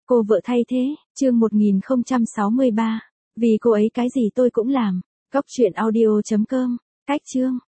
Cô vợ thay thế, chương 1063. Vì cô ấy cái gì tôi cũng làm. Cóc truyện audio.com. Cách chương.